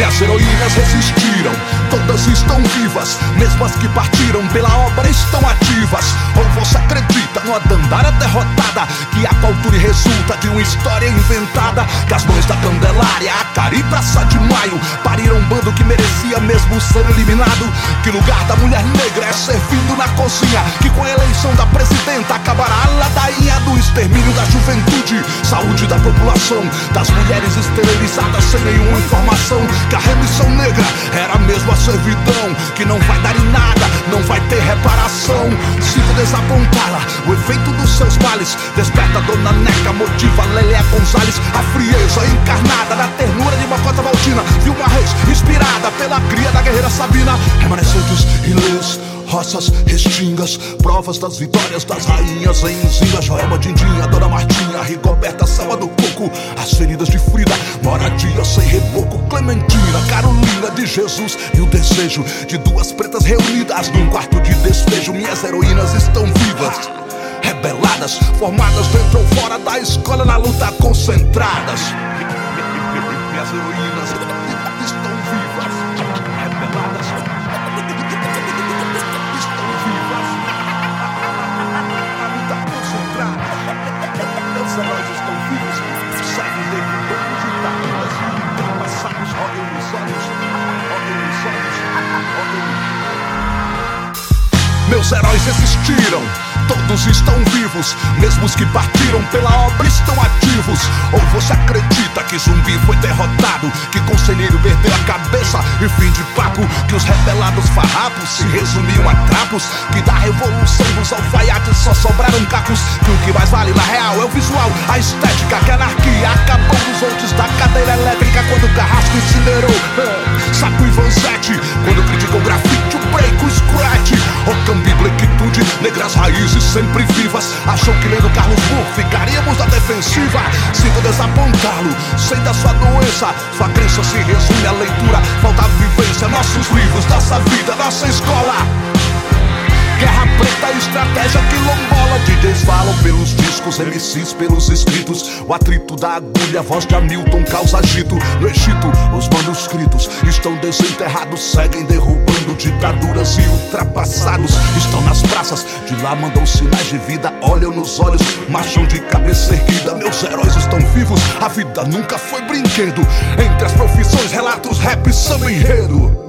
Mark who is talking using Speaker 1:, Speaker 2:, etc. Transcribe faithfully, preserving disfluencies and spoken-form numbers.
Speaker 1: Minhas heroínas resistiram, todas estão vivas, mesmo as que partiram pela obra estão ativas. Ou você acredita numa Dandara derrotada, que a cultura resulta de uma história inventada? Que as mães da Candelária, a Cari e Praça de Maio pariram um bando que merecia mesmo ser eliminado? Que lugar da mulher negra é servido na cozinha? Que com a eleição da presidenta acabará a ladainha do extermínio da juventude, saúde da população, das mulheres esterilizadas sem nenhuma informação? Que a remissão negra era mesmo a servidão, que não vai dar em nada, não vai ter reparação. Sinto desapontá-la, o efeito dos seus males desperta Dona Neca, motiva Lélia Gonzalez. A frieza encarnada na ternura de Mocota Valdina, Vilma Reis, inspirada pela cria da guerreira Sabina. Remanescentes, ilês, roças, restingas, provas das vitórias das rainhas em Zinga. Joelma, Dindinha, Dona Martinha, Rigoberta, Selma do Coco, as feridas de Frida, moradia sem reboco, Clementina, Carolina de Jesus e o desejo de duas pretas reunidas num quarto de despejo. Minhas heroínas estão vivas, rebeladas, formadas dentro ou fora da escola, na luta concentradas. Minhas heroínas estão vivas, rebeladas, estão vivas, na luta concentrada. Meus heróis estão vivos, seguem derrubando ditaduras, passados olham nos olhos, olham nos olhos, olham. Meus heróis existiram, todos estão vivos, mesmo os que partiram pela obra estão ativos. Ou você acredita que Zumbi foi derrotado, que Conselheiro perdeu a cabeça e fim de papo? Que os rebelados farrapos se resumiam a trapos? Que da revolução dos alfaiates só sobraram cacos? Que o que mais vale na real é o visual, a estética? Que a anarquia acabou nos antes da cadeira elétrica, quando o Carrasco incinerou Saco e Vanzetti, quando criticou o grafite, o break, o scratch, Ocambi, Blequitude, negras raízes sempre vivas. Achou que lendo Carlos Moore ficaríamos na defensiva? Sinto desapontá-lo, sei da sua doença. Sua crença se resume à leitura, falta vivência. Nossos livros, nossa vida, nossa escola. Guerra preta, estratégia quilombola. D Js falam pelos discos, M Cs pelos escritos. O atrito da agulha, a voz de Hamilton causa agito. No Egito, os manuscritos estão desenterrados, seguem derrubando ditaduras e ultrapassados. Estão nas praças, de lá mandam sinais de vida, olham nos olhos, marcham de cabeça erguida. Meus heróis estão vivos, a vida nunca foi brinquedo. Entre as profissões, relatos, rap, samba enredo.